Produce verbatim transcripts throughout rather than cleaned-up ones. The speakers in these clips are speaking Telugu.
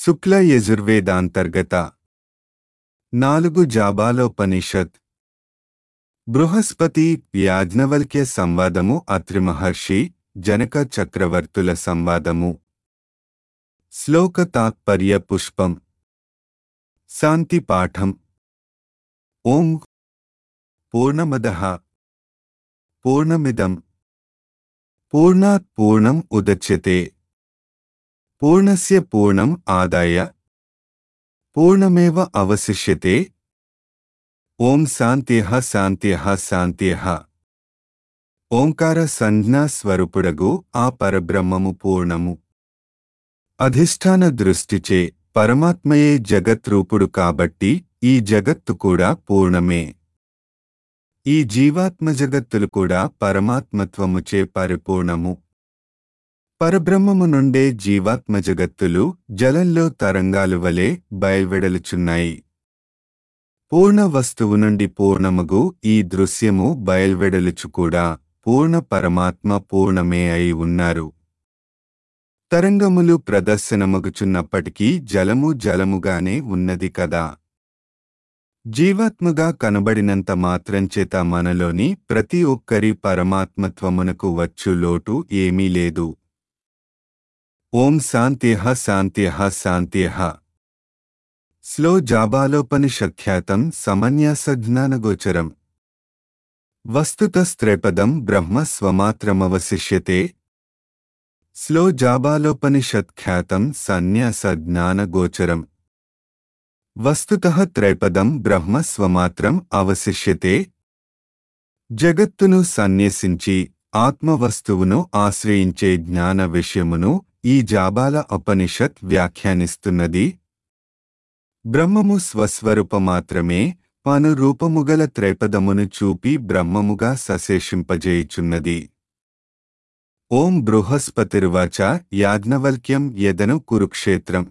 శుక్ల యజుర్వేదాంతర్గత నాలుగు జాబాలోపనిషత్ బృహస్పతి యాజ్ఞవల్క్య సంవాదము అత్రి మహర్షి జనక చక్రవర్తుల సంవాదము శ్లోక తాత్పర్య పుష్పం శాంతి పాఠం ఓం పూర్ణమదః పూర్ణమిదం పూర్ణాత్ పూర్ణం ఉదచ్యతే పూర్ణస్య పూర్ణం ఆదాయ పూర్ణమేవ అవశిష్యతే ఓం శాంత్యః శాంత్యః శాంత్యః ఓంకార సంజ్ఞా స్వరూపుడగు ఆ పరబ్రహ్మము పూర్ణము అధిష్టాన దృష్టిచే పరమాత్మయే జగత్రూపుడు కాబట్టి ఈ జగత్తు కూడా పూర్ణమే. ఈ జీవాత్మ జగత్తులు కూడా పరమాత్మత్వముచే పరిపూర్ణము. పరబ్రహ్మము నుండే జీవాత్మ జగత్తులు జలంలో తరంగాలు వలె బయల్వెడలుచున్నాయి. పూర్ణ వస్తువు నుండి పూర్ణముగు ఈ దృశ్యము బయల్వెడలుచు కూడా పూర్ణ పరమాత్మ పూర్ణమే అయి ఉన్నారు. తరంగములు ప్రదర్శనమగుచున్నప్పటికీ జలము జలముగానే ఉన్నది కదా. జీవాత్మగా కనబడినంత మాత్రంచేత మనలోని ప్రతి ఒక్కరి పరమాత్మత్వమునకు వచ్చు లోటు ఏమీ లేదు. ఓం శాంత్యః శాంత్యః శాంత్యః శ్లో జాబాలోపనిషఖ్యాతం సమన్యాసజ్ఞానగోచరం వస్తుతస్త్రైపదం బ్రహ్మ స్వమాత్రమవశిష్యతే. శ్లో జాబాలోపనిషత్ఖ్యాతం సన్యాసజ్ఞానగోచరం వస్తుతః త్రైపదం బ్రహ్మ స్వమాత్రం అవశిష్యతే. జగత్తును సన్యసించి ఆత్మవస్తువును ఆశ్రయించే జ్ఞాన విషయమును ఈ జాబాల ఉపనిషత్ వ్యాఖ్యానిస్తున్నది. బ్రహ్మము స్వస్వరూపమాత్రమే పను రూపముగల త్రైపదమును చూపి బ్రహ్మముగా సశేషింపజేయుచున్నది. ఓం బృహస్పతిర్వాచ యాజ్ఞవల్క్యం యదను కురుక్షేత్రం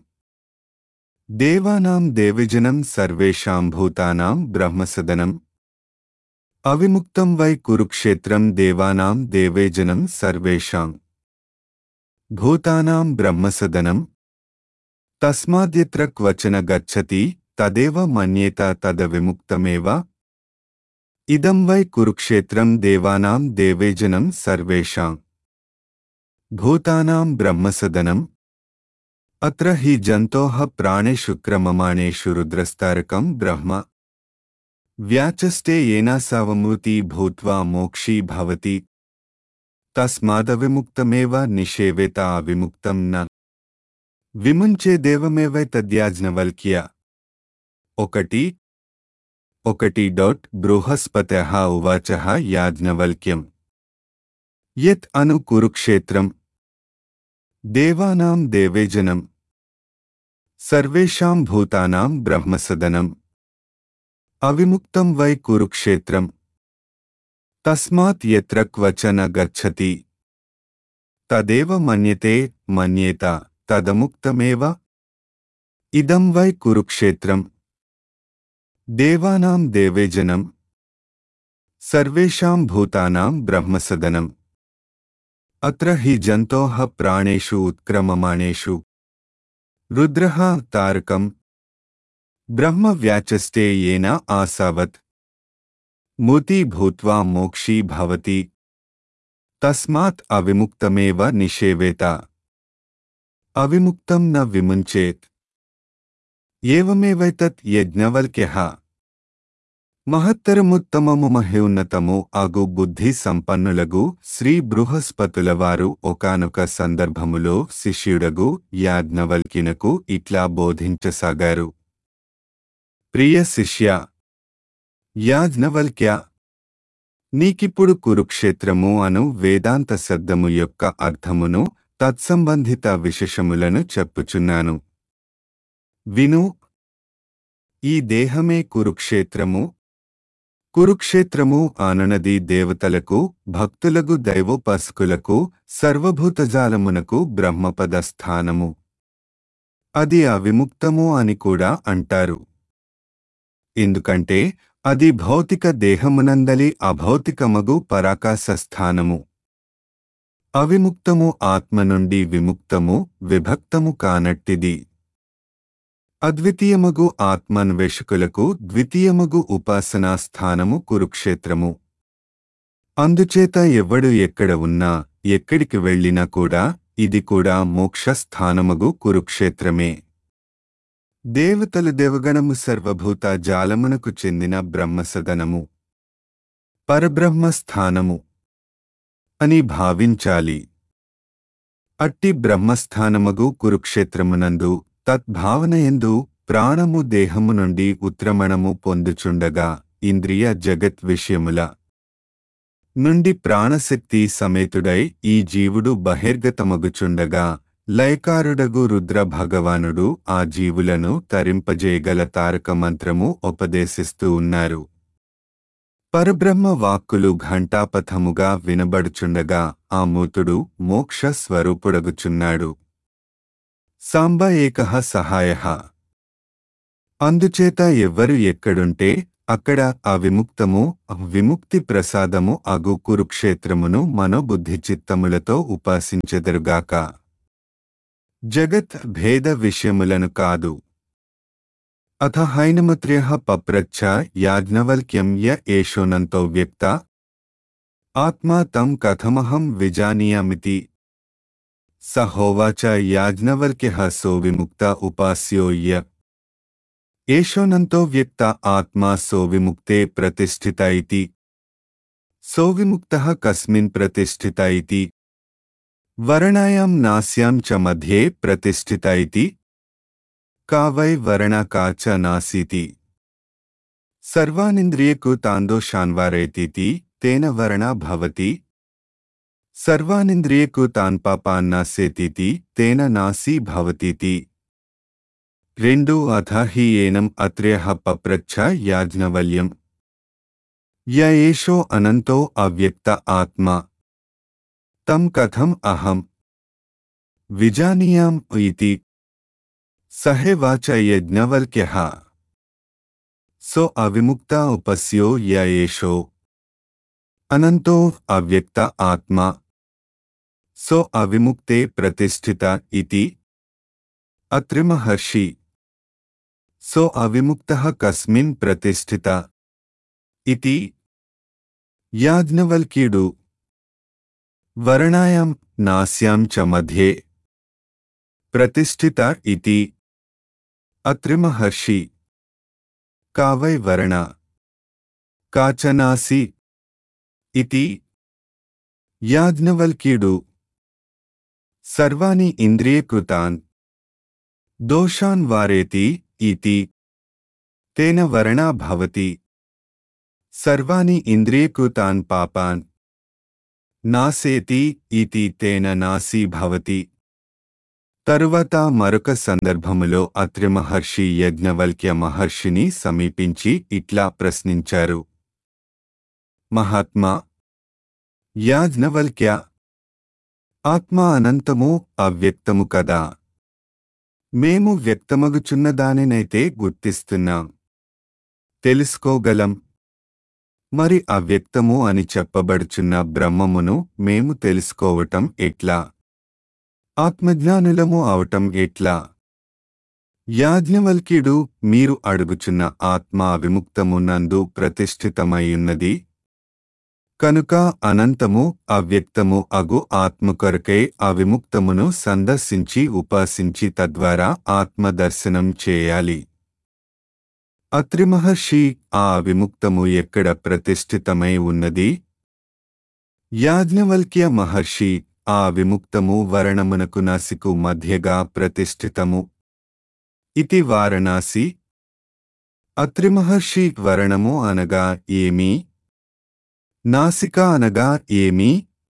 దేవానాం దేవజనం సర్వేషాం భూతానాం బ్రహ్మసదనం అవిముక్తం వై కురుక్షేత్రం దేవానాం దేవేజనం సర్వేషాం భూతానాం బ్రహ్మసదనం తస్మాద్యత్ర క్వచన గచ్చతి తదేవ మన్యేత తదవిముక్తమేవ. ఇదం వై కురుక్షేత్రం దేవానాం దేవేజనం సర్వేషాం భూతానాం బ్రహ్మసదనం. అత్ర హి జంతోః ప్రాణేషు క్రమమాణేషు రుద్రస్తారకం బ్రహ్మ వ్యాచష్టే ఏనాసావమూర్తి భూత్వా మోక్షీ భవతి తస్మాదవిముక్తమేవ నిషేవేత అవిముక్తం న విముంచే దేవమేవైతద్యాజ్ఞవల్క్య. ఒకటి ఒకటి డాట్ బృహస్పతః ఉవాచః యాజ్ఞవల్క్యం యత్ అను కురుక్షేత్రం దేవానాం దేవేజనం సర్వేషాం భూతానాం బ్రహ్మసదనం అవిముక్తం వై కురుక్షేత్రం తస్మాత్ యత్ర క్వచన గచ్చతి తదేవ మన్యతే మన్యేత తదముక్తమేవ. ఇదం వై కురుక్షేత్రం దేవానాం దేవేజనం సర్వేషాం భూతానాం బ్రహ్మసదనం. అత్ర హి జంతోః ప్రాణేషు ఉత్క్రమమాణేషు రుద్రః తారకం బ్రహ్మ వ్యాచష్టే ఏన ఆసావత్ మూర్తి భూత్వా మోక్షీ భవతి తస్మాత్ అవిముక్తమేవ నిషేవేత అవిముక్తం న విముంచేత్. ఏవమేవైతత్ యజ్ఞవల్క్యః మహత్తరముత్తమము మహోన్నతము అగు బుద్ధి సంపన్నులగు శ్రీ బృహస్పతుల వారు ఒకానొక సందర్భములో శిష్యుడగు యాజ్ఞవల్క్యునకు ఇట్లా బోధించసాగారు. ప్రియ శిష్య యాజ్ఞవల్క్య, నీకిప్పుడు కురుక్షేత్రము అను వేదాంత శబ్దము యొక్క అర్థమును తత్సంబంధిత విశేషములను చెప్పుచున్నాను. విను. ఈ దేహమే కురుక్షేత్రము. కురుక్షేత్రము ఆననది దేవతలకు, భక్తులగు దైవోపాసకులకు, సర్వభూతజాలమునకు బ్రహ్మపద స్థానము. అది అవిముక్తము అని కూడా అంటారు. ఎందుకంటే అది భౌతిక దేహమునందలి అభౌతికమగు పరాకాశ స్థానము. అవిముక్తము ఆత్మ నుండి విముక్తము, విభక్తము కానట్టిది. అద్వితీయమగు ఆత్మాన్వేషకులకు ద్వితీయమగు ఉపాసనా స్థానము కురుక్షేత్రము. అందుచేత ఎవ్వడు ఎక్కడ ఉన్నా ఎక్కడికి వెళ్ళినా కూడా ఇది కూడా మోక్ష స్థానమగు కురుక్షేత్రమే. దేవతలు దేవగణము సర్వభూత జాలమునకు చెందిన బ్రహ్మసదనము, పరబ్రహ్మ స్థానము అని భావించాలి. అట్టి బ్రహ్మస్థానమగు కురుక్షేత్రమునందు తద్భావనయందు ప్రాణము దేహము నుండి ఉత్క్రమణము పొందుచుండగా ఇంద్రియ జగత్ విషయముల నుండి ప్రాణశక్తి సమేతుడై ఈ జీవుడు బహిర్గతమగుచుండగా లయకారుడగు రుద్ర భగవానుడు ఆ జీవులను తరింపజేయగల తారక మంత్రము ఉపదేశిస్తూ ఉన్నారు. పరబ్రహ్మ వాక్కులు ఘంటాపథముగా వినబడుచుండగా ఆ మూతుడు మోక్ష స్వరూపుడగుచున్నాడు. సాంబ ఏకః సహాయః. అందుచేత ఎవ్వరు ఎక్కడుంటే అక్కడ అవిముక్తము విముక్తి ప్రసాదము అగు కురుక్షేత్రమును మనోబుద్ధి చిత్తములతో ఉపాసించెదరుగాక. జగత్ భేద విషయములను కాదు. అథ హైనమత్ర్యః పప్రచ్ఛ యాజ్ఞవల్క్యం య ఏషోనంతో వ్యక్త ఆత్మా తం కథమహం విజానీయామితి. స హోవాచ యాజ్ఞవల్క్యః సో విముక్త ఉపాస్యో య ఏషోనంతో వ్యక్త ఆత్మా సో విముక్తే ప్రతిష్ఠిత ఇతి. సో విముక్తః కస్మిన్ ప్రతిష్ఠిత ఇతి. వరణాయాం నాస్యాం చ మధ్యే ప్రతిష్ఠిత ఇతి. కా వై వరణా కా చ నాసీతి. సర్వానింద్రియకృతాందోషాన్వారయతీతి తేన వర్ణా భవతి. సర్వానింద్రియకృతాన్ పాపాన్నాసేతీతి తేన నాసీ భవతీతి. రెండు అథ హి ఏనం అత్ర్యః పప్రచ్ఛ యాజ్ఞవల్యం య ఏషో అనంతో అవ్యక్త ఆత్మా తం కథం అహం విజానీయాం ఇతి. సహేవాచ యజ్ఞవల్క్యః సో అవిముక్త ఉపస్యో య ఏషో అనంతో అవ్యక్త ఆత్మా సో అవిముక్తే ప్రతిష్ఠిత ఇతి. అత్రి మహర్షి సో అవిముక్తః కస్మిన్ ప్రతిష్ఠిత ఇతి. యాజ్ఞవల్క్యుడు వర్ణాయాం నాస్యాం చ మధ్యే ప్రతిష్ఠిత ఇతి. అత్రి మహర్షి కా వై వర్ణా కా చ నాసి ఇతి. యాజ్ఞవల్క్యుడు సర్వాణి ఇంద్రియకృతాన్ దోషాన్ వారేతి ఇతి. తేన వర్ణా భవతి. సర్వాణి ఇంద్రియకృతాన్ పాపాన్ నాసేతి ఇతి తేన నాసీ భవతి. తరువాత మరొక సందర్భములో అత్రి మహర్షి యజ్ఞవల్క్య మహర్షిని సమీపించి ఇట్లా ప్రశ్నించారు. మహాత్మా యాజ్ఞవల్క్య, ఆత్మ అనంతము అవ్యక్తము కదా. మేము వ్యక్తమగుచున్నదానినైతే గుర్తిస్తున్నాం, తెలుసుకోగలం. మరి అవ్యక్తము అని చెప్పబడుచున్న బ్రహ్మమును మేము తెలుసుకోవటం ఎట్లా? ఆత్మజ్ఞానులము అవటం ఎట్లా? యాజ్ఞవల్క్యుడు, మీరు అడుగుచున్న ఆత్మ విముక్తమునందు ప్రతిష్ఠితమైయున్నది కనుక అనంతము అవ్యక్తము అగు ఆత్మ కొరకై అవిముక్తమును సందర్శించి ఉపాసించి తద్వారా ఆత్మదర్శనం చేయాలి. అత్రి మహర్షి, ఆ విముక్తము ఎక్కడ ప్రతిష్ఠితమై ఉన్నది? యాజ్ఞవల్క్య మహర్షి, ఆ విముక్తము వరణమునకు నాసికు మధ్యగా ప్రతిష్ఠితము. ఇతి వారణాసి. అత్రి మహర్షి, వరణము అనగా ఏమి? నాసిక అనగా ఏమి?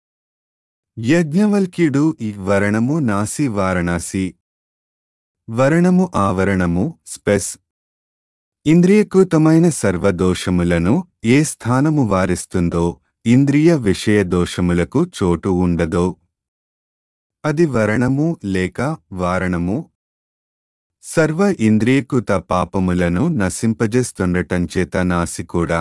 యజ్ఞవల్క్యుడు, ఈ వరణము నాసి వారణాసి. వరణము ఆవరణము, స్పెస్. ఇంద్రియకృతమైన సర్వదోషములను ఏ స్థానము వారిస్తుందో, ఇంద్రియ విషయ దోషములకు చోటు ఉండదో అది వరణము లేక వారణము. సర్వ ఇంద్రియకృత పాపములను నశింపజేస్తుండటంచేత నాసి కూడా.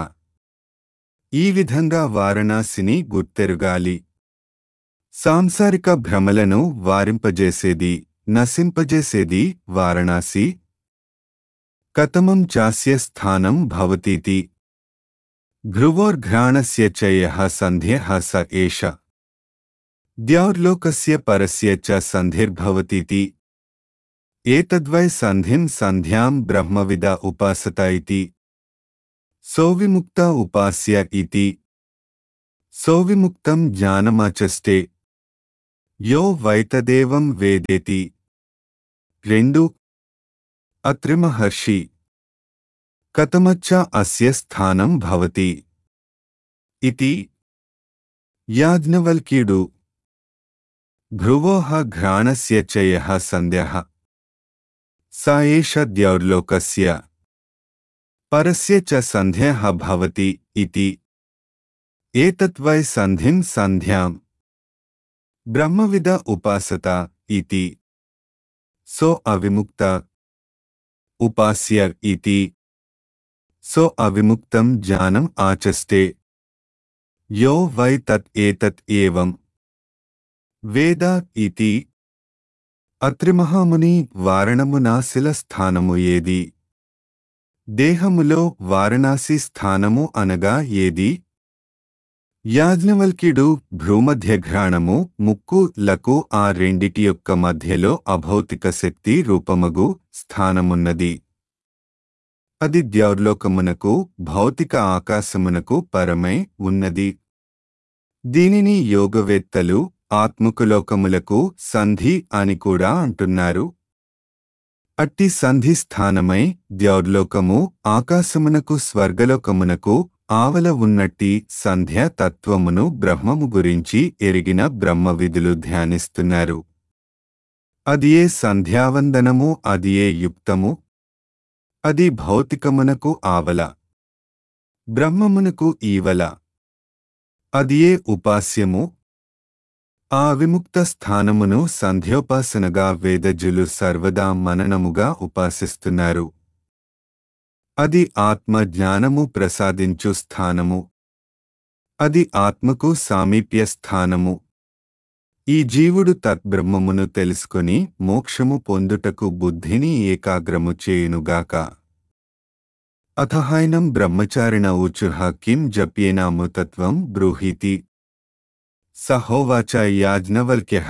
ఈ విధంగా వారణాసిని గుర్తెరుగాలి. సాంసారిక భ్రమలను వారింపజేసేది, నశింపజేసేది వారణాసి. कतमं चास्य स्थानं भवतीति भ्रुवोर्घ्राणस्य च यः सन्ध्यः स एष द्यौर्लोकस्य परस्य च सन्धिर्भवतीति एतद्वै सन्धिं सन्ध्यां ब्रह्मविद उपासत इति सोविमुक्त उपास्य इति सोविमुक्तं ज्ञानमाचष्टे यो वैतदेवं वेदेति రెండు अत्रिमहर्षि कतमच्च अस्य स्थानं भवति इति याज्ञवल्क्युडु भ्रुवोः घ्राणस्य च यः सन्ध्यः स एष द्यौर्लोकस्य परस्य च सन्ध्यः भवति इति एतत् वै सन्धिं सन्ध्यां ब्रह्मविद उपासत इति सो अविमुक्त उपास्य इति सो अविमुक्तं ज्ञानम् आचष्टे यो वै तत् एतत् एवं वेद इति అత్రిమహాముని వారణమునాశిల స్థానము ఏది దేహములో వారణాసి స్థానము అనగా ఏది యాజ్ఞవల్క్యుడు భ్రూమధ్యఘ్రాణము ముక్కు లకు ఆ రెండిటి యొక్క మధ్యలో అభౌతిక శక్తి రూపమగు స్థానమున్నది అది ద్యౌర్లోకమునకు భౌతిక ఆకాశమునకు పరమై ఉన్నది దీనిని యోగవేత్తలు ఆత్మకులోకములకు సంధి అని కూడా అంటున్నారు అట్టి సంధి స్థానమై ద్యౌర్లోకము ఆకాశమునకు స్వర్గలోకమునకు ఆవల ఉన్నట్టి సంధ్య తత్వమును బ్రహ్మము గురించి ఎరిగిన బ్రహ్మవిధులు ధ్యానిస్తున్నారు అదియే సంధ్యావందనము అదియే యుక్తము అది భౌతికమునకు ఆవల బ్రహ్మమునకు ఈవల అదియే ఉపాస్యము ఆ విముక్త స్థానమును సంధ్యోపాసనగా వేదజులు సర్వదా మననముగా ఉపాసిస్తున్నారు అది ఆత్మ జ్ఞానము ప్రసాదించు స్థానము అది ఆత్మకు సామీప్య స్థానము ఈ జీవుడు తద్బ్రహ్మమును తెలుసుకొని మోక్షము పొందుటకు బుద్ధిని ఏకాగ్రము చేయునుగాక అథహైనం బ్రహ్మచారిణ ఊచుః కిం జప్యేనామృతత్వం బ్రూహీతి సహోవాచ యాజ్ఞవల్క్యః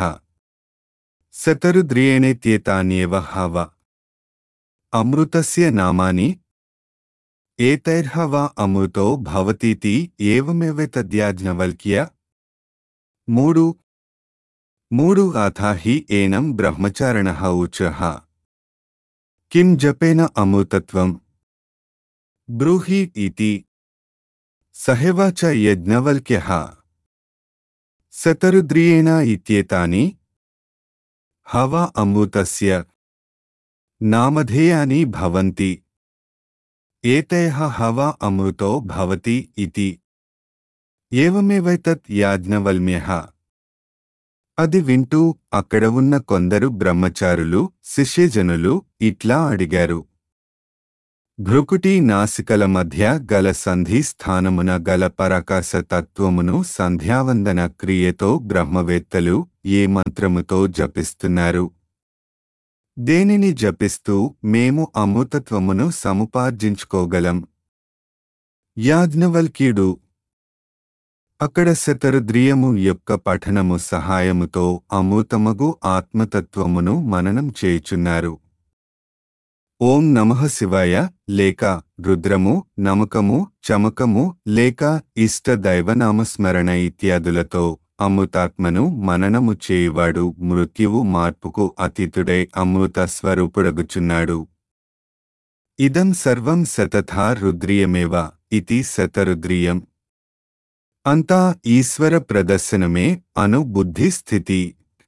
శతరుద్రియేణేత్యేతాన్యేవ హవ అమృతస్య నామాని ఏతైర్హ వా అమృతో భవతీతి ఏవమేవేతద్యాజ్ఞవల్క్య మూడు మూడు అథ హి ఏనం బ్రహ్మచారిణః ఊచః కిం జపేన అమృతత్వం బ్రూహి ఇతి సహేవాచ యజ్ఞవల్క్యః శతరుద్రియేణ ఇత్యేతాని హవ అమృతస్య నామధేయాని భవంతి ఏతైః హవ అమృతో భవతి ఇతి ఏవమేవైతత్ యాజ్ఞవల్క్యః అది వింటూ అక్కడ ఉన్న కొందరు బ్రహ్మచారులు శిష్యజనులు ఇట్లా అడిగారు భృకుటి నాసికల మధ్య గల సంధి స్థానమున గల పరాకాశ తత్వమును సంధ్యావందన క్రియతో బ్రహ్మవేత్తలు ఏ మంత్రముతో జపిస్తున్నారు దేనిని జపిస్తూ మేము అమృతత్వమును సముపార్జించుకోగలం యాజ్ఞవల్క్యుడు అక్కడ శతరుద్రియము యొక్క పఠనము సహాయముతో అమృతమగు ఆత్మతత్వమును మననం చేయుచున్నారు ఓం నమః శివాయ లేక రుద్రము నమకము చమకము లేక ఇష్ట దైవనామస్మరణ ఇత్యాదులతో అమృతాత్మను మననము చేయువాడు మృత్యువు మార్పుకు అతీతుడై అమృత స్వరూపుడగుచున్నాడు ఇదం సర్వం శతథా రుద్రియమేవ ఇతి శతరుద్రియం అంతా ఈశ్వర ప్రదర్శనమే అను బుద్ధి స్థితి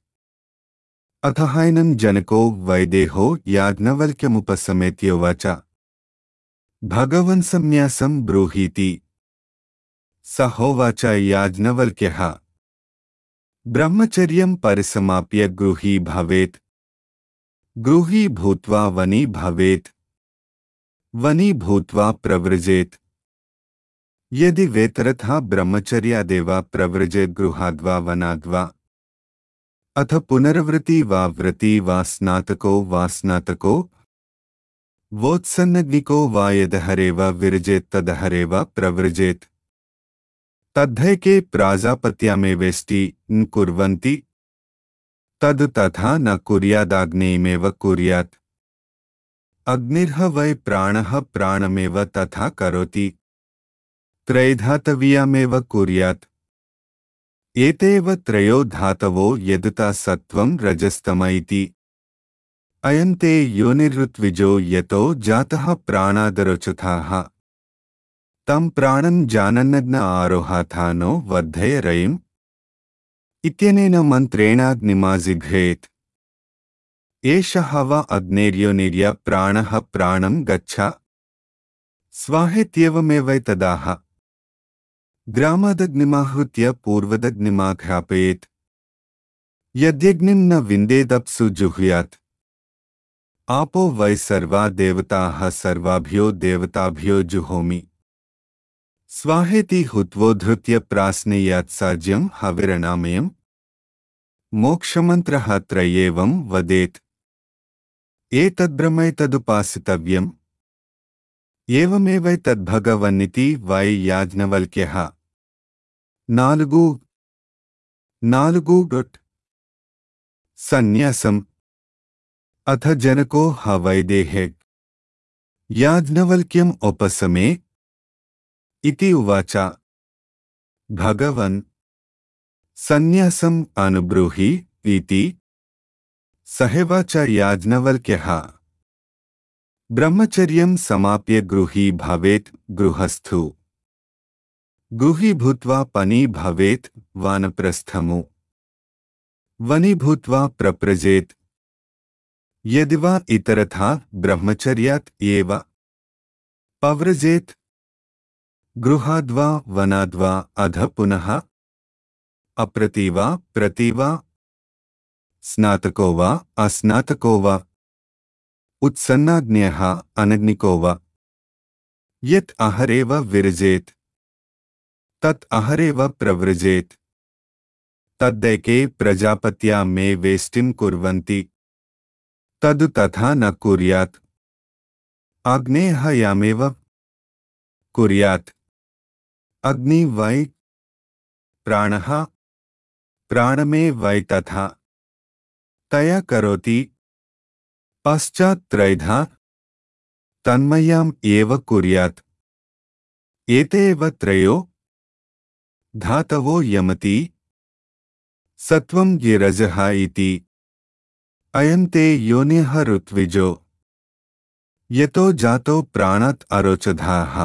అథహైనం జనకో వైదేహో యాజ్ఞవల్క్యముపసమేత్యోవాచ భగవన్ సన్యాసం బ్రూహీతి సహోవాచ యాజ్ఞవల్క్యః బ్రహ్మచర్యం పరిసమాప్య గృహీ భవేత్ గృహీ భూత్వా వనీ భవేత్ వనీ భూత్వా ప్రవ్రజేత్ యది వేతరథా బ్రహ్మచర్యాదేవ ప్రవ్రజేత్ గృహాద్వా వనాద్వా అథ పునరవృతి వా వ్రతి వా స్నాతకో వా స్నాతకో వోత్సన్నగ్నికో వా యదహరేవ విరజేత్ తదహరేవ ప్రవ్రజేత్ తద్ధైకే ప్రాజాపత్యామేవేష్టి న్ కుర్వంతి తదు తథా న కుర్యాదాగ్నేయమేవ కుర్యాత్ అగ్నిర్హ వై ప్రాణః ప్రాణమేవ తథా కరోతి త్రైధాతవీయామేవ కుర్యాత్ ఏతేవ త్రయో ధాతవో యదుతా సత్వం రజస్తమ ఇతి అయంతే యోనిర్ఋత్విజో యతో జాతః ప్రాణాదరోచథాః తం ప్రాణం జానన్నగ్న ఆరోహాథానో వర్ధయ రయిం ఇత్యనేన మంత్రేణాగ్నిమాజిఘ్రేత్ ఏష హవ అగ్నేర్యోనిర్య ప్రాణః ప్రాణం గచ్చ స్వాహేత్యేవమేవైతదాహ గ్రామాదగ్నిమాహృత్య పూర్వదగ్నిమాఘ్రాపయేత్ యద్యగ్నిం న విందేదప్సు జుహ్యాత్ आपो वै सर्वा देवताः सर्वाभ्यो देवताभ्यो जुहोमि स्वाहेति हुत्वोद्धृत्य प्राश्नेयात्साज्यं हविरणामयम् मोक्षमन्त्रः त्रयेवं वदेत् एतद्ब्रह्मैतदुपासितव्यम् एवमेवैतद्भगवन्निति वै याज्ञवल्क्यः नालुगु नालुगु डॉट सन्न्यासम् अथ जनको ह वैदेहे याज्ञवल्क्यम् उपसमे इति उवाच भगवन् सन्न्यासम् अनुब्रूहि इति सहेवाच याज्ञवल्क्यः ब्रह्मचर्यं समाप्य गृही भवेत् गृहस्थु गृही भूत्वा पनी भवेत् वानप्रस्थमु वनी भूत्वा प्रप्रजेत् यदि वा इतरथा ब्रह्मचर्यात् एव पव्रजेत् गृहाद्वा वनाद्वा अध पुनः अप्रतीवा प्रतीवा स्नातको वा अस्नातको वा उत्सन्नाग्न्यः अनग्निको वा यत् अहरेव विरजेत् तत् अहरेव प्रव्रजेत् तद्दैके प्रजापत्या मे वेष्टिं कुर्वन्ति तदु तथा न कुर्यात् आग्नेयः यामेव कुर्यात् अग्नि वै प्राणः प्राणमे वै तथा तया करोति पश्चात् त्रैधा तन्मय्याम् एव कुर्यात् एते एव त्रयो धातवो यमति सत्वं गिरजः इति अयन्ते योनिः ऋत्विजो यतो जातो प्राणात् अरोचधाः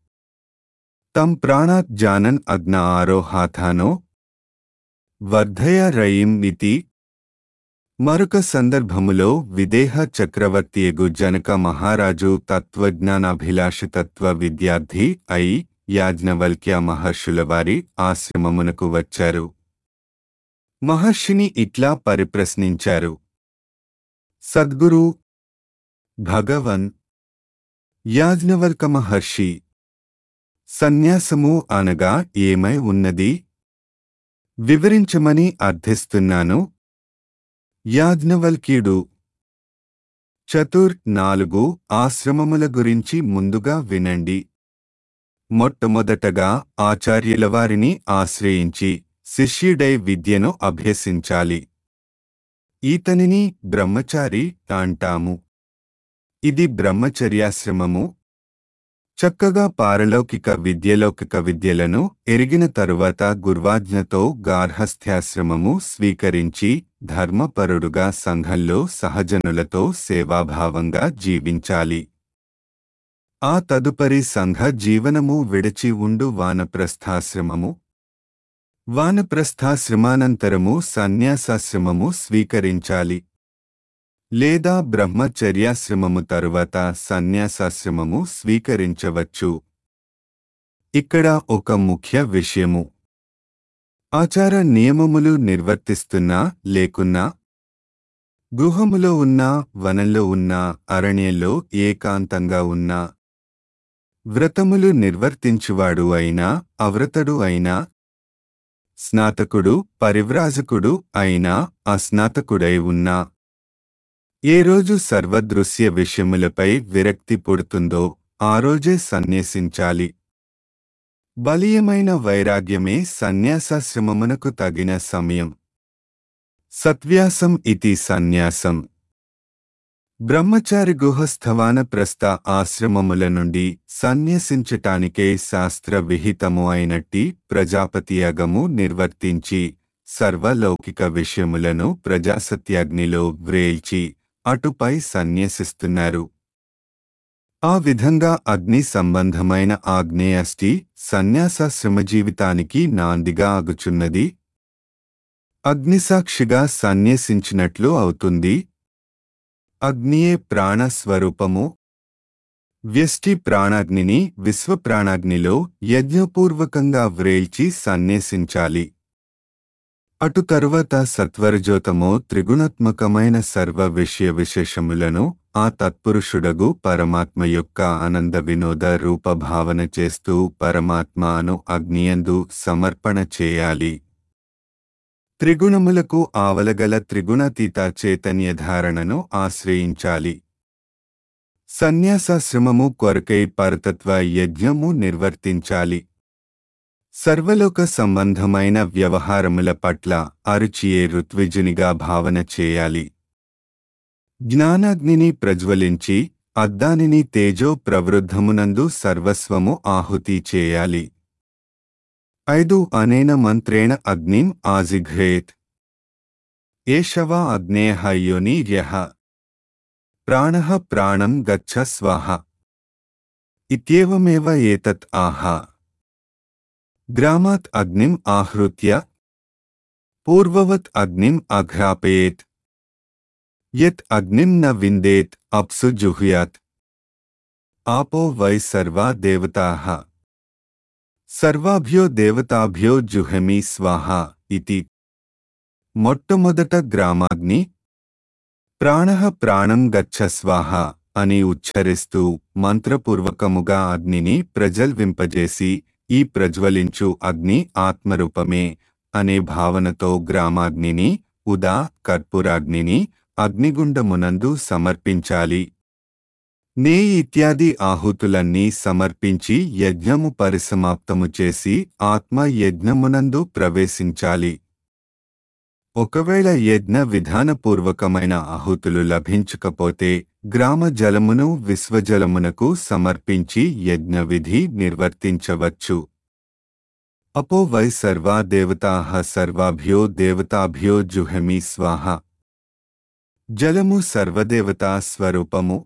तं प्राणात् जानन् अग्न आरोहाथानो वर्धय रयिं इति మరొక సందర్భములో విదేహ చక్రవర్తియగు జనక మహారాజు తత్వజ్ఞానాభిలాషతత్వ విద్యార్థి అయి యాజ్ఞవల్క్య మహర్షుల వారి ఆశ్రమమునకు వచ్చారు. మహర్షిని ఇట్లా పరిప్రశ్నించారు. సద్గురు భగవన్, యాజ్ఞవల్క మహర్షి, సన్యాసము అనగా ఏమై ఉన్నది వివరించమని అర్థిస్తున్నాను. యాజ్ఞవల్క్యుడు చతుర్ నాలుగు ఆశ్రమముల గురించి ముందుగా వినండి. మొట్టమొదటగా ఆచార్యుల వారిని ఆశ్రయించి శిష్యుడై విద్యను అభ్యసించాలి. ఈతనిని బ్రహ్మచారి అంటాము. ఇది బ్రహ్మచర్యాశ్రమము. చక్కగా పారలౌకిక విద్యలౌకిక విద్యలను ఎరిగిన తరువాత గుర్వాజ్ఞతో గార్హస్థ్యాశ్రమము స్వీకరించి ధర్మపరుడుగా సంఘంలో సహజనులతో సేవాభావంగా జీవించాలి. ఆ తదుపరి సంఘ జీవనము విడిచి ఉండు వానప్రస్థాశ్రమము. వానప్రస్థాశ్రమానంతరము సన్యాసాశ్రమము స్వీకరించాలి. లేదా బ్రహ్మచర్యాశ్రమము తరువాత సన్యాసాశ్రమము స్వీకరించవచ్చు. ఇక్కడ ఒక ముఖ్య విషయము. ఆచార నియమములు నిర్వర్తిస్తున్నా లేకున్నా, గృహములో ఉన్నా, వనంలో ఉన్నా, అరణ్యంలో ఏకాంతంగా ఉన్నా, వ్రతములు నిర్వర్తించువాడు అయినా అవ్రతడు అయినా, స్నాతకుడు పరివ్రాజకుడు అయినా అస్నాతకుడై ఉన్నా, ఏ రోజు సర్వదృశ్య విషయములపై విరక్తి పుడుతుందో ఆ రోజే సన్యసించాలి. బలీయమైన వైరాగ్యమే సన్యాసాశ్రమమునకు తగిన సమయం. సత్వ్యాసం ఇతి సన్యాసం. బ్రహ్మచారి గుహస్థవానప్రస్థ ఆశ్రమముల నుండి సన్యసించటానికే శాస్త్ర విహితము అయినట్టి ప్రజాపతియాగము నిర్వర్తించి సర్వలౌకిక విషయములను ప్రజాసత్యాగ్నిలో వ్రేల్చి అటుపై సన్యసిస్తున్నారు. ఆ విధంగా అగ్ని సంబంధమైన ఆగ్నేయష్టి సన్యాసాశ్రమజీవితానికి నాందిగా ఆగుచున్నది. అగ్నిసాక్షిగా సన్యసించినట్లు అవుతుంది. అగ్నియే ప్రాణస్వరూపము. వ్యష్టి ప్రాణాగ్నిని విశ్వప్రాణాగ్నిలో యజ్ఞపూర్వకంగా వ్రేల్చి సన్యసించాలి. అటు తరువాత సత్వరజోతమో త్రిగుణాత్మకమైన సర్వ విషయ విశేషములను ఆ తత్పురుషుడగు పరమాత్మ యొక్క ఆనంద వినోద రూపభావన చేస్తూ పరమాత్మ అను అగ్నియందు సమర్పణ చేయాలి. త్రిగుణములకు ఆవలగల త్రిగుణాతీత చైతన్యధారణను ఆశ్రయించాలి. సన్యాసాశ్రమము కొరకై పరతత్వ యజ్ఞము నిర్వర్తించాలి. సర్వలోక సంబంధమైన వ్యవహారముల పట్ల అరుచియే ఋత్విజునిగా భావన చేయాలి. జ్ఞానాగ్నిని ప్రజ్వలించి అద్దానిని తేజో ప్రవృద్ధమునందు సర్వస్వము ఆహుతి చేయాలి. ఐదు అనేన మంత్రేణ అగ్నిం ఆజిఘ్రేత్. ఏషవా అగ్నేయః యోనిర్యః ప్రాణః ప్రాణం గచ్చ స్వాహ ఇత్యేవమేవ ఏతత్ ఆహ. గ్రామాత్ అగ్నిం ఆహృత్య పూర్వవత్ అగ్నిం అఘ్రాపయేత్. యత్ అగ్నిం న విందేత్ అప్సు జుహ్యాత్. ఆపో వై సర్వా దేవతాః సర్వాభ్యో దేవతాభ్యో జుహమి స్వాహ ఇతి. మొట్టమొదట గ్రామాగ్ని ప్రాణః ప్రాణం గచ్చ స్వాహ అని ఉచ్ఛరిస్తూ మంత్రపూర్వకముగా అగ్నిని ప్రజ్వలింపజేసి ఈ ప్రజ్వలించు అగ్ని ఆత్మరూపమే అనే భావనతో గ్రామాగ్నిని ఉదా కర్పూరాగ్నిని అగ్నిగుండమునందు సమర్పించాలి. నే ఇత్యాది ఆహుతులన్నీ సమర్పించి యజ్ఞము పరిసమాప్తము చేసి ఆత్మ యజ్ఞమునందు ప్రవేశించాలి. ఒకవేళ యజ్ఞ విధానపూర్వకమైన ఆహుతులు లభించకపోతే గ్రామ జలమును విశ్వజలమునకు సమర్పించి యజ్ఞ విధి నిర్వర్తించవచ్చు. అపో వై సర్వా దేవతాః సర్వాభ్యో దేవతాభ్యో జుహమి స్వాహ. జలము సర్వదేవతా స్వరూపము.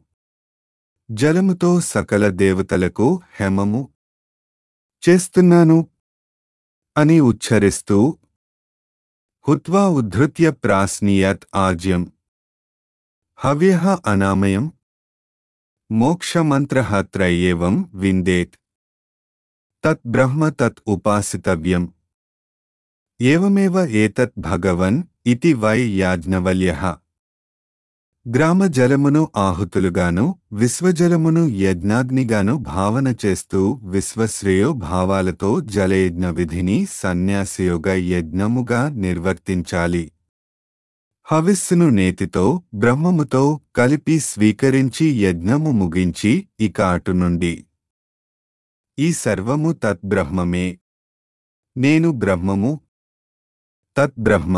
జలముతో సకల దేవతలకు హేమము చేస్తున్నాను అని ఉచ్ఛరిస్తూ హుత్వా ఉద్ధృత్య ప్రాస్నీయత్ ఆజ్యం. హవ్యః అనామయం మోక్షమంత్రః త్రయేవం విందేత్. తత్ బ్రహ్మ తత్ ఉపాసితవ్యం. ఏవమేవ ఏతత్ భగవన్ ఇతి వై యాజ్ఞవల్యః. గ్రామ జలమును ఆహుతులుగాను విశ్వజలమును యజ్ఞాగ్నిగాను భావన చేస్తూ విశ్వశ్రేయో భావాలతో జలయజ్ఞ విధిని సన్యాసయోగ యజ్ఞముగా నిర్వర్తించాలి. హవిస్సును నేతితో బ్రహ్మముతో కలిపి స్వీకరించి యజ్ఞము ముగించి ఇక అటు నుండి ఈ సర్వము తత్ బ్రహ్మమే, నేను బ్రహ్మము, తత్ బ్రహ్మ,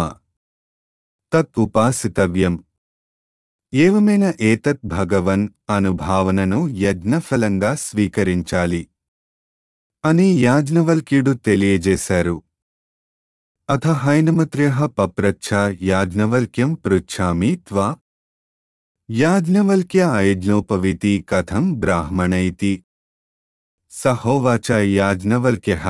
తత్ ఉపాసితవ్యం, ఏవమైన ఏతత్ భగవన్ అనుభావనను యజ్ఞఫలంగా స్వీకరించాలి అని యాజ్ఞవల్క్యుడు తెలియజేశారు. అథ హైనమత్ర్యః పప్రచ్ఛ యాజ్ఞవల్క్యం పృచ్ఛామి త్వా. యాజ్ఞవల్క్య అయజ్ఞోపవీతి కథం బ్రాహ్మణ ఇతి. సహోవాచ యాజ్ఞవల్క్యః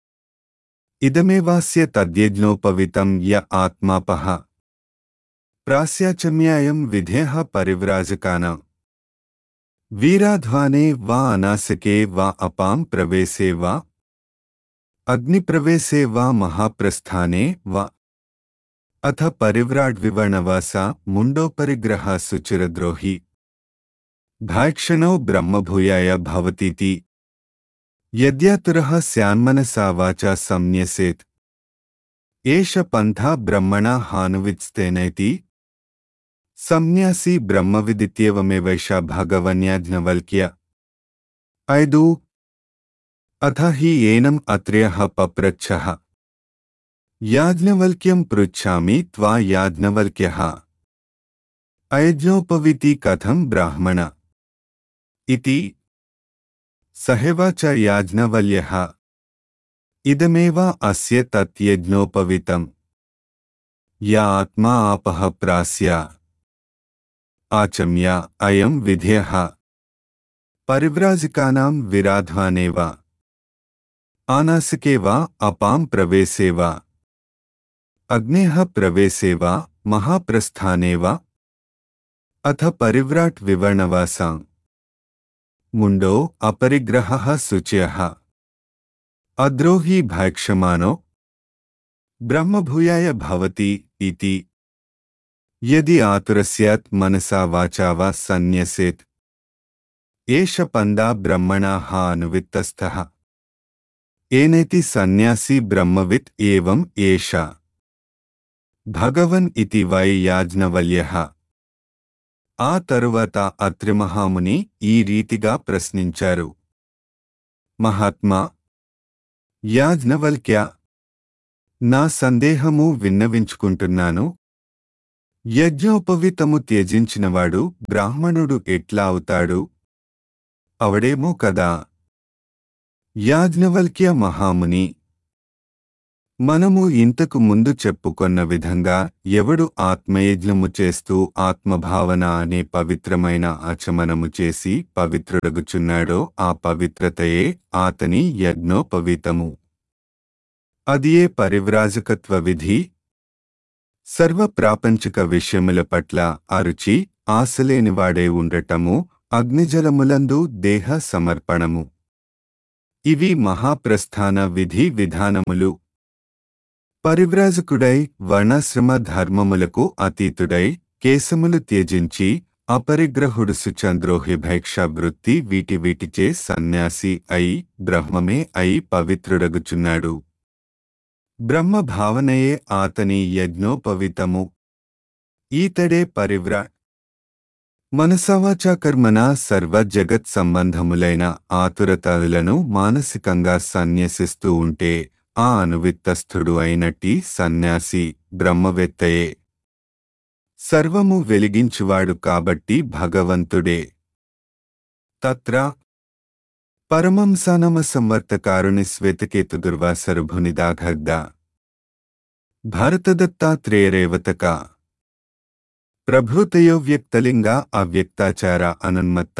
ఇదమేవాస్య తద్యజ్ఞోపవితం య ఆత్మాపః. ప్రాస్యాచమ్యాయం విధేః పరివ్రాజకానాం. వీరాధ్వానే వా అనాసికే వా అపాం ప్రవేశే వా అగ్నిప్రవేశే వా మహాప్రస్థానే వా. అథ పరివ్రాడ్వివర్ణవాస ముండోపరిగ్రహ శుచిరద్రోహి భాక్షణో బ్రహ్మభూయాయ భవతీతి. యద్యాతురః స్యాన్మనసా వాచా సంన్యసేత్. ఏష పంథా బ్రహ్మణా హానువిత్స్తేనైతి. సన్యాసి బ్రహ్మవిదిత్యేవమేవైష భగవన్యాజ్ఞవల్క్య. ఐదు అథ హి ఏనం అత్ర్యః పప్రచ్ఛః. యాజ్ఞవల్క్యం పృచ్ఛామి త్వా యాజ్ఞవల్క్యః. అయజ్ఞోపవీతి కథం బ్రాహ్మణ ఇతి. సహేవాచ యాజ్ఞవల్యః. ఇదమేవ అస్య తత్ యజ్ఞోపవీతం. యా ఆత్మా ఆపః ప్రాస్య ఆచమ్య అయం విధేయః. పరివ్రాజికానాం విరాధ్వానేవ ఆనాసికేవ అపాం ప్రవేశేవ అగ్నేః ప్రవేశేవ మహాప్రస్థానేవ అథ పరివ్రాట్ వివర్ణవాసాం. ముండో అపరిగ్రహః శుచ్యః. అద్రోహీ భైక్షమానో బ్రహ్మభూయాయ భవతి ఇతి. యది ఆతురస్యాత్ మనసా వాచా వా సన్యసేత్ ఏష పందా బ్రహ్మణాః అనువిత్తస్థః. ఏనేతి సన్యాసి బ్రహ్మవిత్ ఏవం ఏష భగవన్ ఇతి వై యాజ్ఞవల్యః. ఆ తరువాత అత్రి మహాముని ఈ రీతిగా ప్రశ్నించారు. మహాత్మా యాజ్ఞవల్క్య, నా సందేహము విన్నవించుకుంటున్నాను. యజ్ఞోపవీతము త్యజించినవాడు బ్రాహ్మణుడు ఎట్లా అవుతాడు? అవడేమో కదా. యాజ్ఞవల్క్య మహాముని, మనము ఇంతకు ముందు చెప్పుకొన్న విధంగా ఎవడు ఆత్మయజ్ఞము చేస్తూ ఆత్మభావన అనే పవిత్రమైన ఆచమనము చేసి పవిత్రుడగుచున్నాడో ఆ పవిత్రతయే ఆతని యజ్ఞోపవీతము. అదియే పరివ్రాజకత్వ విధి. సర్వ ప్రాపంచిక విషయముల పట్ల అరుచి ఆశలేనివాడే ఉండటము, అగ్నిజలములందు దేహ సమర్పణము. ఇవి మహాప్రస్థాన విధి విధానములు. పరివ్రాజకుడై వర్ణాశ్రమ ధర్మములకు అతీతుడై కేశములు త్యజించి అపరిగ్రహుడు సుచంద్రోహి భైక్ష వృత్తి వీటి వీటిచే సన్యాసి అయి బ్రహ్మమే అయి పవిత్రుడగుచున్నాడు. బ్రహ్మ భావనయే ఆతని యజ్ఞోపవీతము. ఈతడే పరివ్రా మనసవాచాకర్మణ సర్వ జగత్ సంబంధములైన ఆతురతలను మానసికంగా సన్యసిస్తూ ఉంటే ఆ అనువిత్తస్థుడు అయినట్టి సన్యాసి బ్రహ్మవేత్తయే. సర్వము వెలిగించువాడు కాబట్టి భగవంతుడే. తత్ర పరమంసానమ సంవర్తకారుని శ్వేతకేతు దుర్వాసరుభునిదాఘగ్ద భారతదత్తాత్రేయరేవతక ప్రభృతయో వ్యక్తలింగ అవ్యక్తాచార అనున్మత్త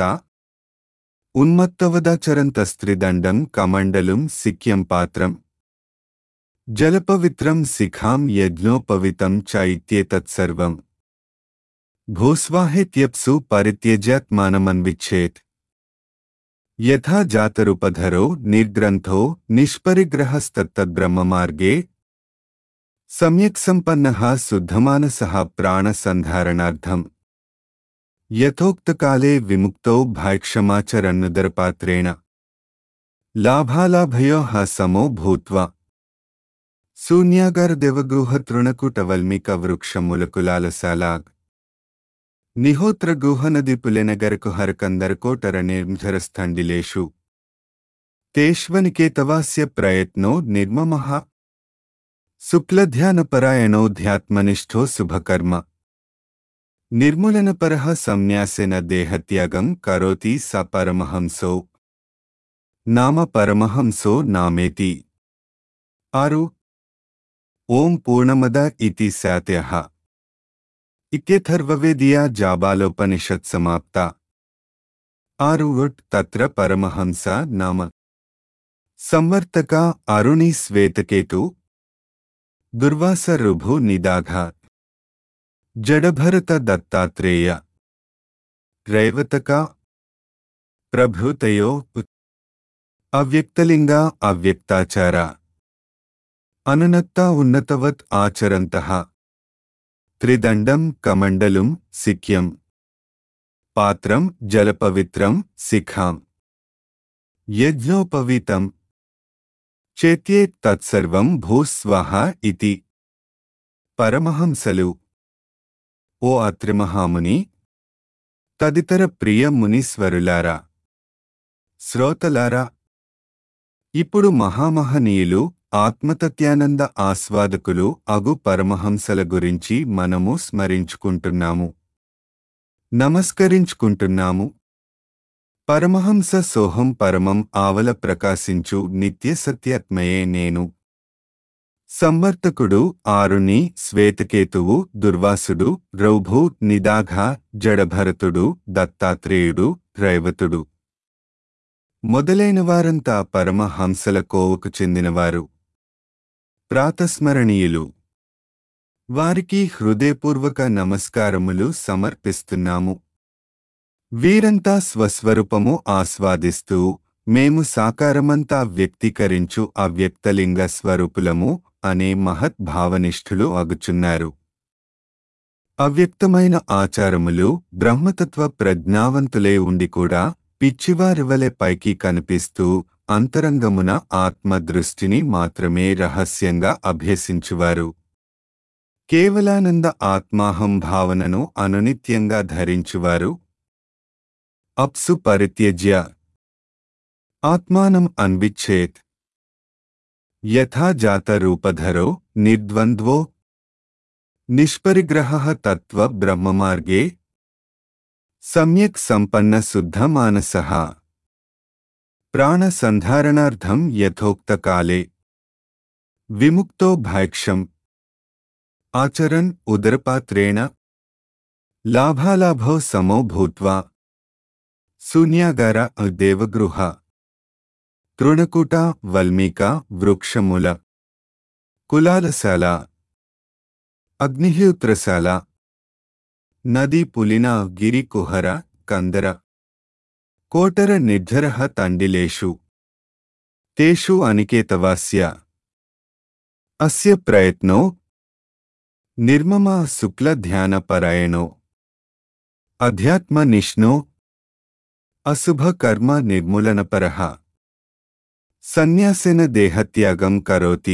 ఉన్మత్తవదాచరంతస్త్రిదండం కమండలం సిక్యం పాత్రం జలపవిత్రం శిఖాం యజ్ఞోపవితం చ ఇత్యేతత్సర్వం భూస్వాహేత్యప్సు పరిత్యజ్యాత్మానమన్విచ్ఛేత్. యథా జాతరుపధరో నిర్గ్రంథో నిష్పరిగ్రహస్తత్తద్బ్రహ్మమార్గే సమ్యక్ సంపన్నః శుద్ధమానసః ప్రాణసంధారణార్థం యథోక్తకాలే విముక్తో భైక్షమాచరన్నుదరపాత్రేణ లాభాలాభయోః సమో భూత్వా శూన్యాగారదేవగృహతృణకూటవల్మికవృక్షమూలకులాలసాలాగ్ నిహోత్రగూహనదిపులెనగరకుహరకందరకోటర నిర్మఝరస్థండిలేషు తేష్వనికేతవాస్య ప్రయత్నో నిర్మమః శుక్లధ్యానపరాయణోధ్యాత్మనిష్ఠో శుభకర్మ నిర్మూలనపరః సన్యాసేన దేహత్యాగం కరోతి స పరమహంసో నామ పరమహంసో నామేతి. ఆరు ఓం పూర్ణమద ఇతి శాత్యః ఇత్యథర్వవేదియా జాబాలోపనిషత్ సమాప్త. ఆరు తత్ర పరమహంస నామ సంవర్తక అరుణి శ్వేతకేతు దుర్వాస రుభు నిదాఘ జడభరత దత్తాత్రేయ రైవతక ప్రభృతయో అవ్యక్తలింగ అవ్యక్తాచార అనునత్తా ఉన్నతవత్ ఆచరంతః త్రిదండం కమండలం సిక్యం పాత్రం జలపవిత్రం శిఖాం యజ్ఞోపవీతం చేత్యే తత్సర్వం భూస్వాహ ఇతి. పరమహంసలు ఓ అత్రిమహాముని, తదితర ప్రియ మునీశ్వరులారా, శ్రోతలారా, ఇప్పుడు మహామహనీయులు ఆత్మతత్యానంద ఆస్వాదకులు అగు పరమహంసల గురించి మనము స్మరించుకుంటున్నాము, నమస్కరించుకుంటున్నాము. పరమహంస సోహం పరమం ఆవల ప్రకాశించు నిత్య సత్యాత్మయే నేను. సంవర్తకుడు ఆరుని, శ్వేతకేతువు, దుర్వాసుడు, రౌభు, నిదాఘ, జడభరతుడు, దత్తాత్రేయుడు, రైవతుడు మొదలైనవారంతా పరమహంసల కోవకు చెందినవారు, ప్రాతస్మరణీయులు. వారికి హృదయపూర్వక నమస్కారములు సమర్పిస్తున్నాము. వీరంతా స్వస్వరూపము ఆస్వాదిస్తూ మేము సాకారమంతా వ్యక్తీకరించు అవ్యక్తలింగ స్వరూపులము అనే మహత్ భావనిష్ఠులు అగుచున్నారు. అవ్యక్తమైన ఆచారములు బ్రహ్మతత్వ ప్రజ్ఞావంతులే ఉండి కూడా పిచ్చివారివలె పైకి కనిపిస్తూ అంతరంగమున ఆత్మదృష్టిని మాత్రమే రహస్యంగా అభ్యసించువారు. కేవలానంద ఆత్మాహం భావనను అనునిత్యంగా ధరించువారు. అప్సు పరిత్యజ్య ఆత్మానం అన్విచ్ఛేత్ యథా జాత రూపధరో నిర్ద్వంద్వో నిష్పరిగ్రహః తత్వ బ్రహ్మమార్గే సమ్యక్ సంపన్న శుద్ధమానసః ప్రాణసంధారణార్థం యథోక్తకాలే విముక్తో భైక్షం ఆచరన్ ఉదరపాత్రేణ లాభాలాభో సమో భూత్వా శూన్యాగార దేవగృహ తృణకూట వల్మీక వృక్షమూల కులాలశాల అగ్నిహోత్రశాల నదీ పులిన గిరి కుహర కందర కోటర నిర్జరః తండిలేషు తేషు అనికేతవాస్య అస్య ప్రయత్నో నిర్మమ శుక్ల ధ్యాన పరాయణో అధ్యాత్మ నిష్ణో అశుభ కర్మ నిర్మూలనపరః సన్యాసేన దేహత్యాగం కరోతి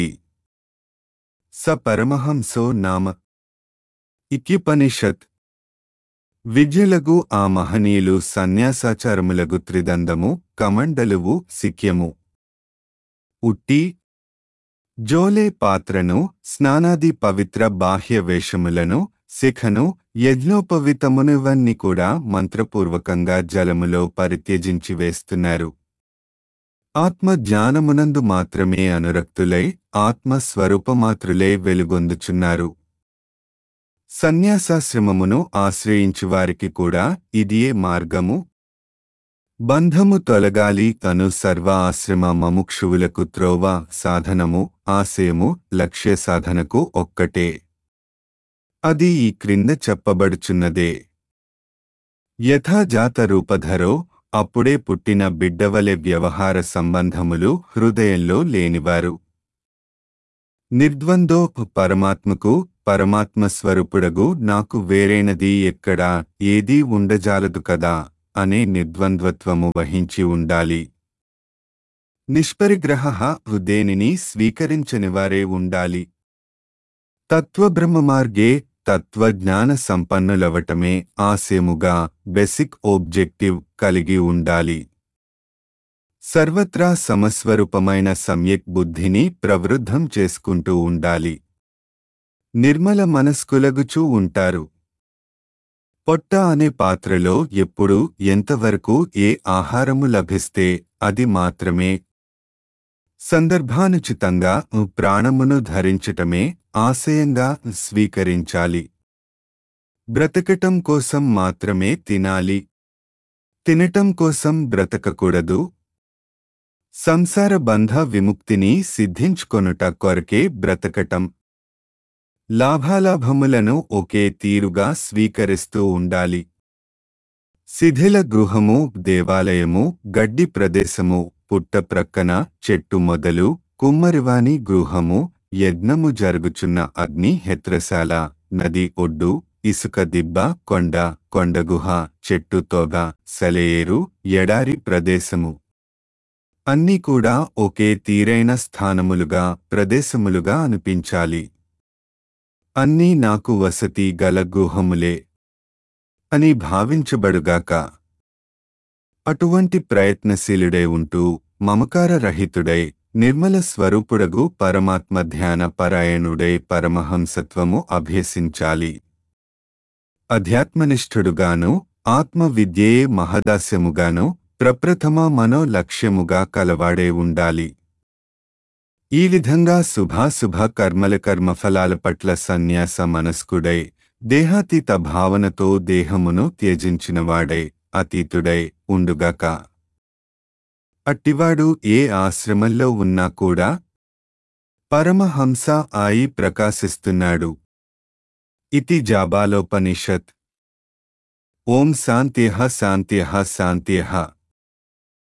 స పరమహంసో నామ. ఇత్యుపనిషత్. విద్యలగు ఆ మహనీయులు సన్యాసాచారములగు త్రిదందము, కమండలువు, సిక్యము, ఉట్టి, జోలే పాత్రను, స్నానాది పవిత్ర బాహ్య వేషములను, శిఖను, యజ్ఞోపవితమునివన్నీ కూడా మంత్రపూర్వకంగా జలములో పరిత్యజించి వేస్తున్నారు. ఆత్మ జ్ఞానమునందు మాత్రమే అనురక్తులై ఆత్మస్వరూపమాత్రులే వెలుగొందుచున్నారు. సన్యాసాశ్రమమును ఆశ్రయించువారికి కూడా ఇదియే మార్గము. బంధము తొలగాలి తను సర్వ ఆశ్రమ మముక్షువులకు త్రోవ, సాధనము, ఆశయము, లక్ష్య సాధనకు ఒక్కటే. అది ఈ క్రింద చెప్పబడుచున్నదే. యథా జాత రూపధరో, అప్పుడే పుట్టిన బిడ్డవలె వ్యవహార సంబంధములు హృదయంలో లేనివారు. నిర్ద్వందో, పరమాత్మకు, పరమాత్మస్వరూపుడగు నాకు వేరైనది ఎక్కడా ఏదీ ఉండజాలదు కదా అనే నిర్ద్వంద్వత్వము వహించి ఉండాలి. నిష్పరిగ్రహః, దేనిని స్వీకరించనివారే ఉండాలి. తత్వబ్రహ్మమార్గే, తత్వజ్ఞాన సంపన్నులవటమే ఆశయముగా బేసిక్ ఓబ్జెక్టివ్ కలిగి ఉండాలి. సర్వత్రా సమస్వరూపమైన సమ్యక్ బుద్ధిని ప్రవృద్ధం చేసుకుంటూ ఉండాలి. నిర్మల మనస్కులగుచూ ఉంటారు. పొట్ట అనే పాత్రలో ఎప్పుడు ఎంతవరకు ఏ ఆహారము లభిస్తే అది మాత్రమే. సందర్భానుచితంగా ప్రాణమును ధరించటమే ఆశయంగా స్వీకరించాలి. బ్రతకటం కోసం మాత్రమే తినాలి. తినటం కోసం బ్రతకకూడదు. సంసార బంధ విముక్తిని సిద్ధించుకొనుట కొరకే బ్రతకటం. లాభాలాభములను ఒకే తీరుగా స్వీకరిస్తూ ఉండాలి. శిథిల గృహము, దేవాలయము, గడ్డి ప్రదేశము, పుట్ట ప్రక్కన చెట్టు మొదలు, కుమ్మరివాని గృహము, యజ్ఞము జరుగుచున్న అగ్ని హెత్రశాల, నది ఒడ్డు, ఇసుక దిబ్బ, కొండ, కొండగుహ, చెట్టు తోగ, సెలయేరు, ఎడారి ప్రదేశము అన్నీ కూడా ఒకే తీరైన స్థానములుగా, ప్రదేశములుగా అనిపించాలి. అన్నీ నాకు వసతి గల గుహములే అని భావించబడుగాక. అటువంటి ప్రయత్నశీలుడై ఉంటూ మమకారరహితుడై నిర్మల స్వరూపుడగు పరమాత్మ ధ్యాన పరాయణుడై పరమహంసత్వము అభ్యసించాలి. అధ్యాత్మనిష్ఠుడుగాను ఆత్మ విద్యయే మహదాస్యముగాను ప్రప్రథమ మనో లక్ష్యముగా కలవాడే ఉండాలి. ఈ విధంగా శుభాశుభ కర్మల కర్మఫలాల పట్ల సన్యాస మనస్కుడై దేహాతీత భావనతో దేహమును త్యజించినవాడై అతీతుడై ఉండుగాక. అట్టివాడు ఏ ఆశ్రమంలో ఉన్నా కూడా పరమహంస ఆయి ప్రకాశిస్తున్నాడు. ఇతి జాబాలోపనిషత్. ఓం శాంత్యః శాంత్యః శాంత్యః.